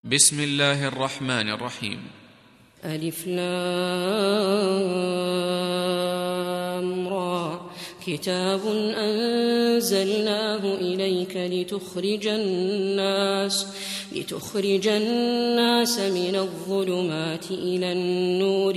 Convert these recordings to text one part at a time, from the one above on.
بسم الله الرحمن الرحيم. ألف لام را كتاب أنزلناه إليك لتخرج الناس من الظلمات إلى النور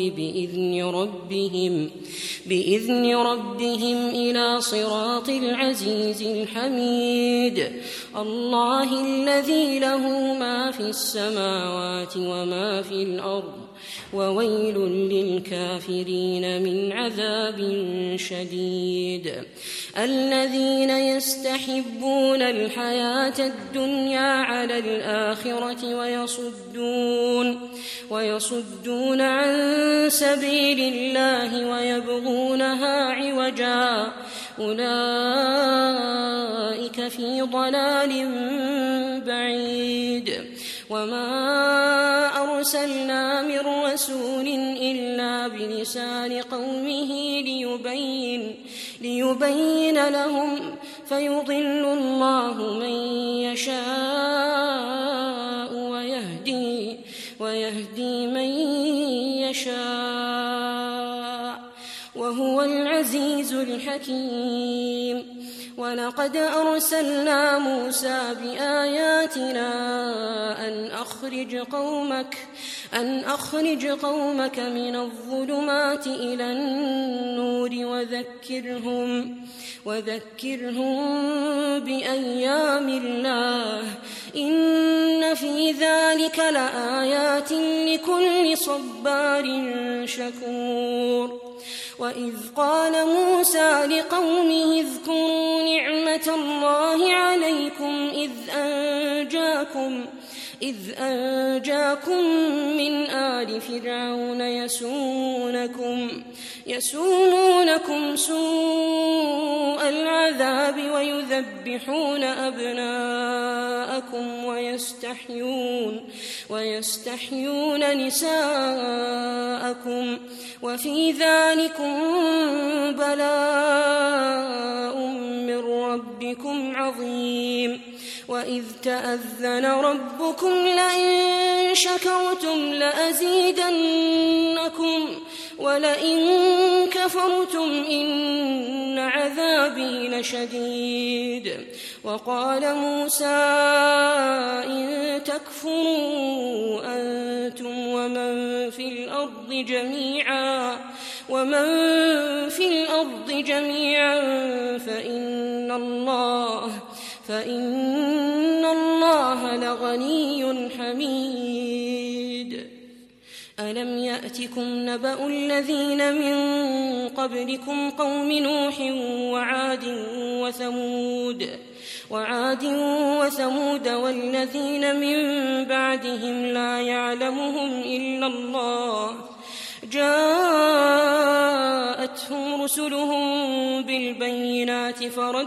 بإذن ربهم إلى صراط العزيز الحميد الله الذي له ما في السماوات وما في الأرض وويل للكافرين من عذاب شديد الذين يستحبون الحياة الدنيا على الآخرة ويصدون عن سبيل الله ويبغونها عوجا أولئك في ضلال بعيد وما أرسلنا من رسول إلا بلسان قومه ليبين لهم فيضل الله من يشاء ويهدي من يشاء وهو العزيز الحكيم ولقد أرسلنا موسى بآياتنا أن أخرج قومك من الظلمات إلى النور وذكرهم بأيام الله إن في ذلك لآيات لكل صبار شكور وإذ قال موسى لقومه اذكروا نعمة الله عليكم إذ أنجاكم من آل فرعون يسومونكم سوء العذاب ويذبحون أبناءكم ويستحيون نساءكم وفي ذلكم بلاء من ربكم عظيم وإذ تأذن ربكم لئن شكرتم لأزيدنكم ولئن كفرتم إن عذابي لشديد وقال موسى إن تكفروا أنتم ومن في الأرض جميعا فإن الله لغني حميد ألم يأتكم نبأ الذين من قبلكم قوم نوح وعاد وثمود والذين من بعدهم لا يعلمهم إلا الله جاءتهم رسلهم بالبينات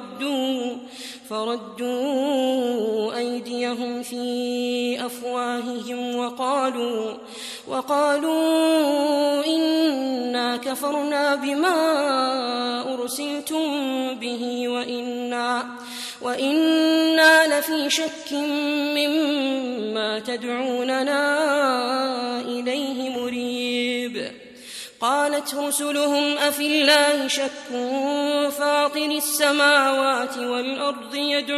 فردوا أيديهم في أفواههم وقالوا إنا كفرنا بما أرسلتم به وإنا لفي شك مما تدعوننا إليه مريب قالت رسلهم أفي الله شك فاطر السماوات والأرض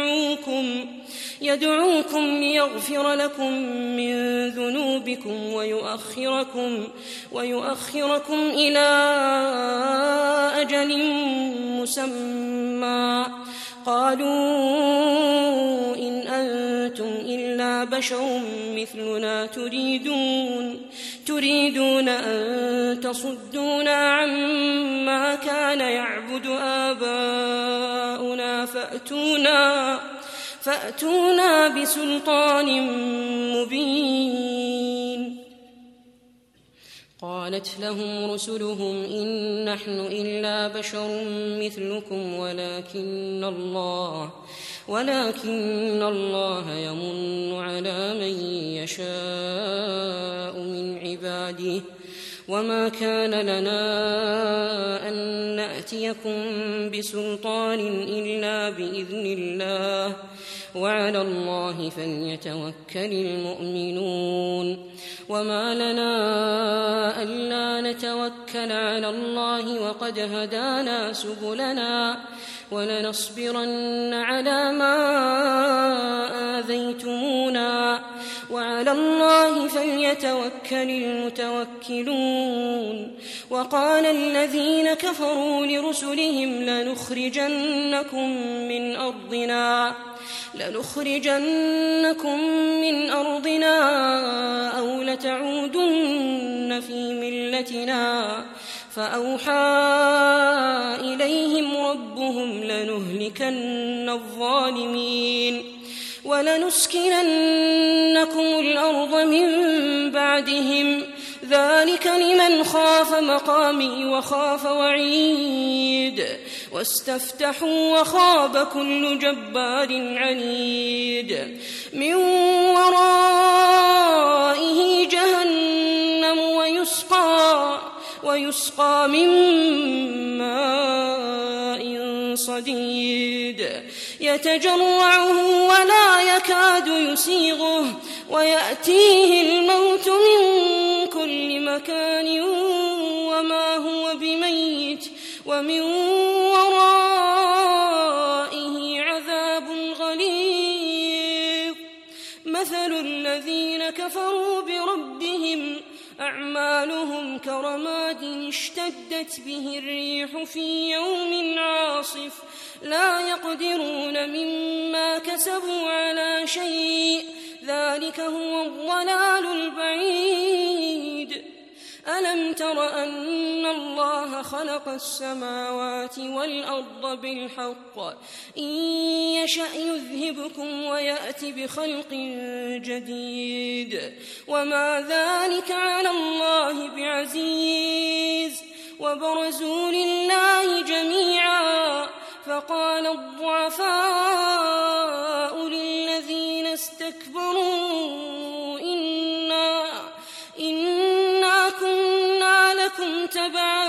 يدعوكم ليغفر لكم من ذنوبكم ويؤخركم إلى أجل مسمى قالوا إن أنتم إلا بشر مثلنا تريدون أن تصدونا عما كان يعبد آباؤنا فأتونا بسلطان مبين قالت لهم رسلهم إن نحن إلا بشر مثلكم ولكن الله يمن على من يشاء من عباده وما كان لنا أن نأتيكم بسلطان إلا بإذن الله وعلى الله فليتوكل المؤمنون وما لنا ألا نتوكل على الله وقد هدانا سبلنا ولنصبرن على ما آذيتمونا وعلى الله فليتوكل المتوكلون وقال الذين كفروا لرسلهم لنخرجنكم من أرضنا أو لتعودن في ملتنا فأوحى إليهم ربهم لنهلكن الظالمين ولنسكننكم الأرض من بعدهم ذلك لمن خاف مقامي وخاف وعيد واستفتحوا وخاب كل جبار عنيد من ورائه جهنم ويسقى من ماء صديد يتجرعه ولا يكاد يسيغه ويأتيه الموت من كل مكان وما هو بميت ومن ورائه عذاب غليظ مثل الذين كفروا بربهم أعمالهم كرماد اشتدت به الريح في يوم عاصف لا يقدرون مما كسبوا على شيء ذلك هو الضلال البعيد ألم تر أن الله خلق السماوات والأرض بالحق إن يشأ يذهبكم ويأت بخلق جديد وما ذلك على الله بعزيز وبرزوا لله جميعا فقال الضعفاء للذين استكبروا إنا كنا لكم تبعا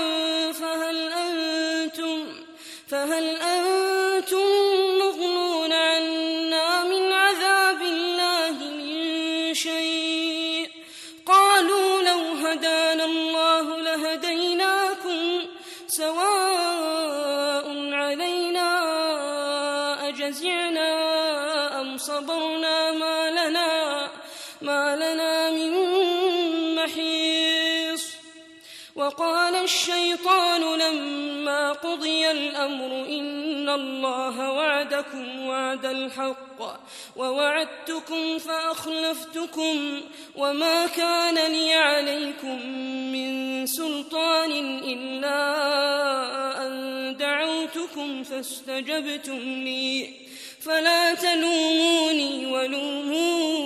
فهل أنتم مغنون عنا من عذاب الله من شيء قالوا لو هدانا الله لهديناكم سواء علينا أجزعنا أم صبرنا ما لنا من محيص وقال الشيطان لما قضي الأمر إن الله وعدكم وعد الحق ووعدتكم فأخلفتكم وما كان لي عليكم من سلطان إلا أن دعوتكم فاستجبتم لي فلا تلوموني ولوموا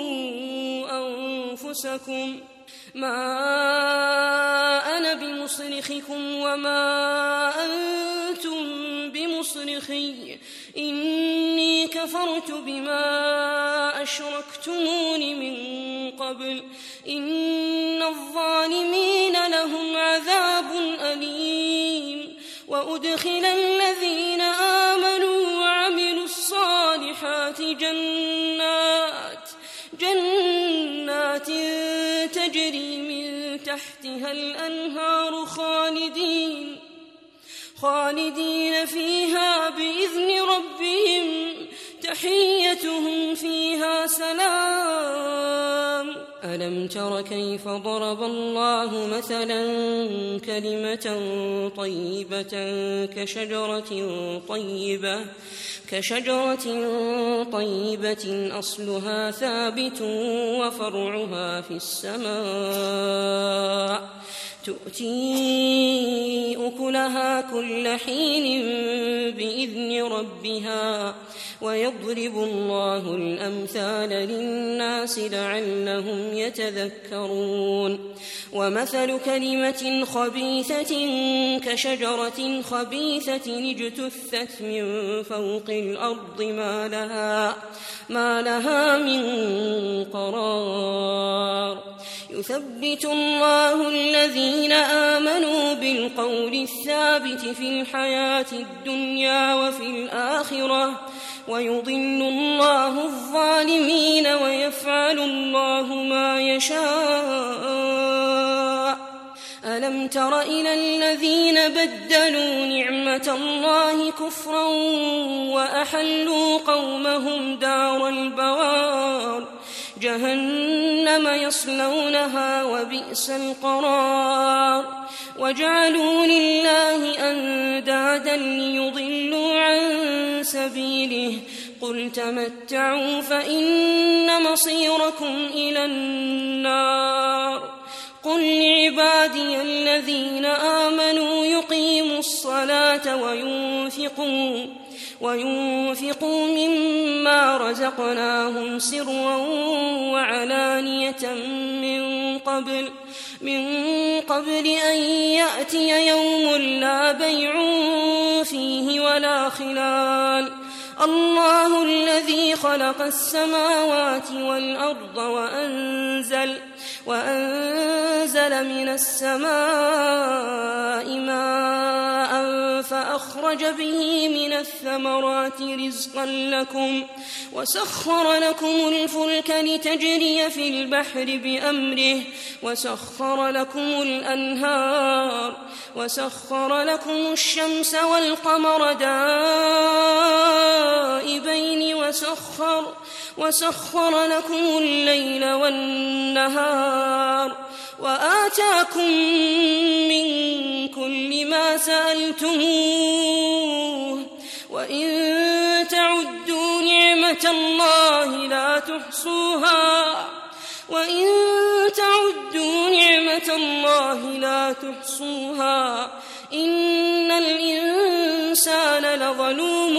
أنفسكم ما أنا بمصرخكم وما أنتم بمصرخي إني كفرت بما أشركتمون من قبل إن الظالمين لهم عذاب أليم وأدخل الذين آمنوا وعملوا الصالحات جنات تجري من تحتها الأنهار خالدين فيها بإذن ربهم تحيتهم فيها سلام ألم تر كيف ضرب الله مثلا كلمة طيبة كشجرة طيبة أصلها ثابت وفرعها في السماء تؤتي أكلها كل حين بإذن ربها ويضرب الله الأمثال للناس لعلهم يتذكرون ومثل كلمة خبيثة كشجرة خبيثة اجتثت من فوق الأرض ما لها من قرار يثبت الله الذين آمنوا بالقول الثابت في الحياة الدنيا وفي الآخرة ويضل الله الظالمين ويفعل الله ما يشاء. ألم تر إلى الذين بدلوا نعمة الله كفرا وأحلوا قومهم دار البوار جهنم يصلونها وبئس القرار. وجعلوا لله أندادا ليضلوا عن سبيله قل تمتعوا فإن مصيركم إلى النار. قل لعبادي الذين آمنوا يقيموا الصلاة وينفقوا مما رزقناهم سرا وعلانية من قبل أن يأتي يوم لا بيع فيه ولا خلال. الله الذي خلق السماوات والأرض وأنزل من السماء ماء فأخرج به من الثمرات رزقا لكم وسخر لكم الفلك لتجري في البحر بأمره وسخر لكم الأنهار وسخر لكم الشمس والقمر دائبين وسخر لكم الليل والنهار وآتاكم من كل ما سألتموه وإن تعدوا نعمة الله لا تحصوها إن الإنسان لظلوم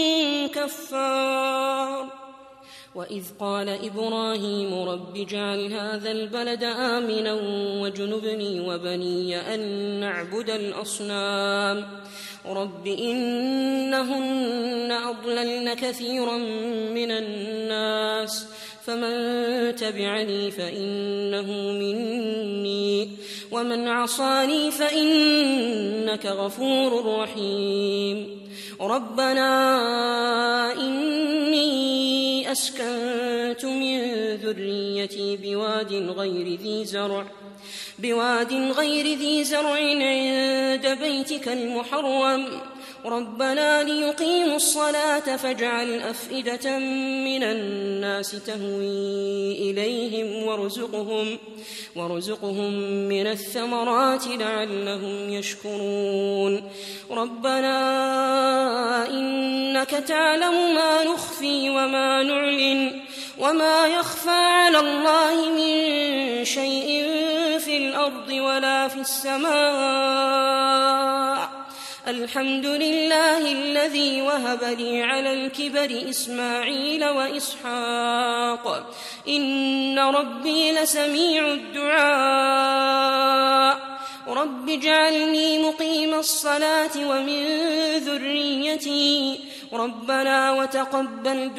كفار. وإذ قال إبراهيم رب اجعل هذا البلد آمنا واجنبني وبني أن نعبد الأصنام رب إنهن أضللن كثيرا من الناس فمن تبعني فإنه مني ومن عصاني فإنك غفور رحيم. ربنا إني أسكنت من ذريتي بواد غير ذي زرع عند بيتك المحرم ربنا ليقيموا الصلاة فاجعل أفئدة من الناس تهوي إليهم وارزقهم من الثمرات لعلهم يشكرون. ربنا إنك تعلم ما نخفي وما نعلن وما يخفى على الله من شيء في الأرض ولا في السماء. الحمد لله الذي وهب لي على الكبر إسماعيل وإسحاق إن ربي لسميع الدعاء. رب اجعلني مقيم الصلاة ومن ذريتي ربنا وتقبل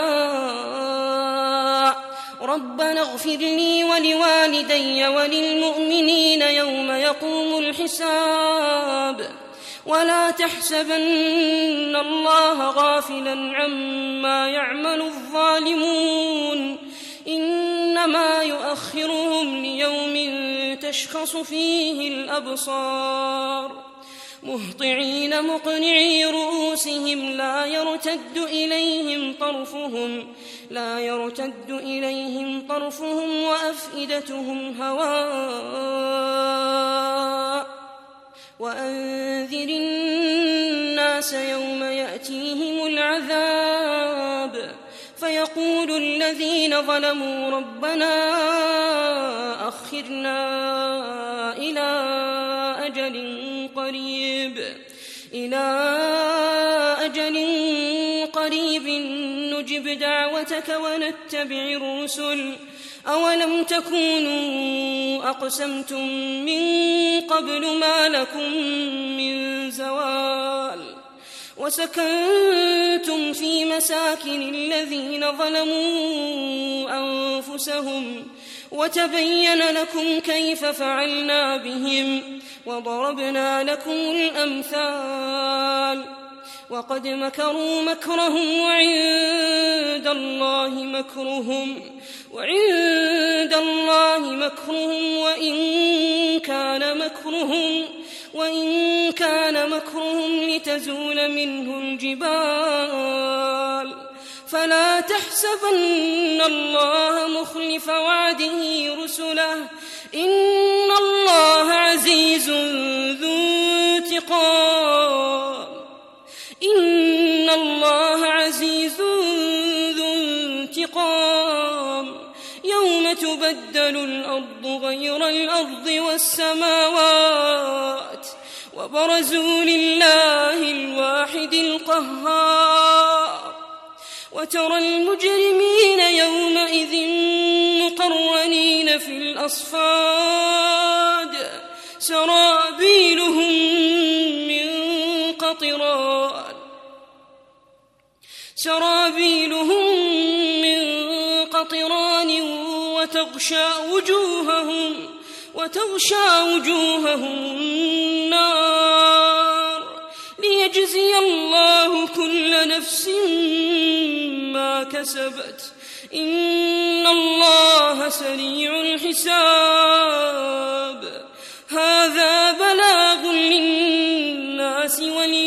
دعاء. ربنا اغفر لي ولوالدي وللمؤمنين يوم يقوم الحساب. ولا تحسبن الله غافلا عما يعمل الظالمون إنما يؤخرهم ليوم تشخص فيه الأبصار مهطعين مقنعي رؤوسهم لا يرتد إليهم طرفهم وأفئدتهم هواء. وأنذر الناس يوم يأتيهم العذاب فيقول الذين ظلموا ربنا أخرنا إلى أجل قريب نجب دعوتك ونتبع الرسل أولم تكونوا أقسمتم من قبل ما لكم من زوال وسكنتم في مساكن الذين ظلموا أنفسهم وتبين لكم كيف فعلنا بهم وضربنا لكم الأمثال وقد مكروا مكرهم وعند الله مكرهم وإن كان مكرهم لتزول منه الجبال فلا تحسبن الله مخلف وعده رسله إن الله عزيز ذو انتقام يوم تبدل الأرض غير الأرض والسماوات وبرزوا لله الواحد القهار وترى المجرمين يومئذ مقرنين في الأصفاد سرابيلهم من قطران وتغشى وجوههم النار ليجزي الله كل نفس ما كسبت إن الله سريع الحساب هذا بلاغ للناس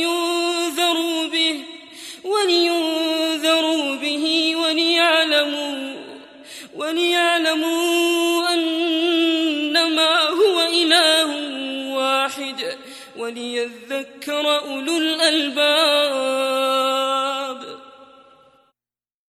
ولينذروا به وليعلموا أنما هو إله واحد وليذكر أولو الألباب.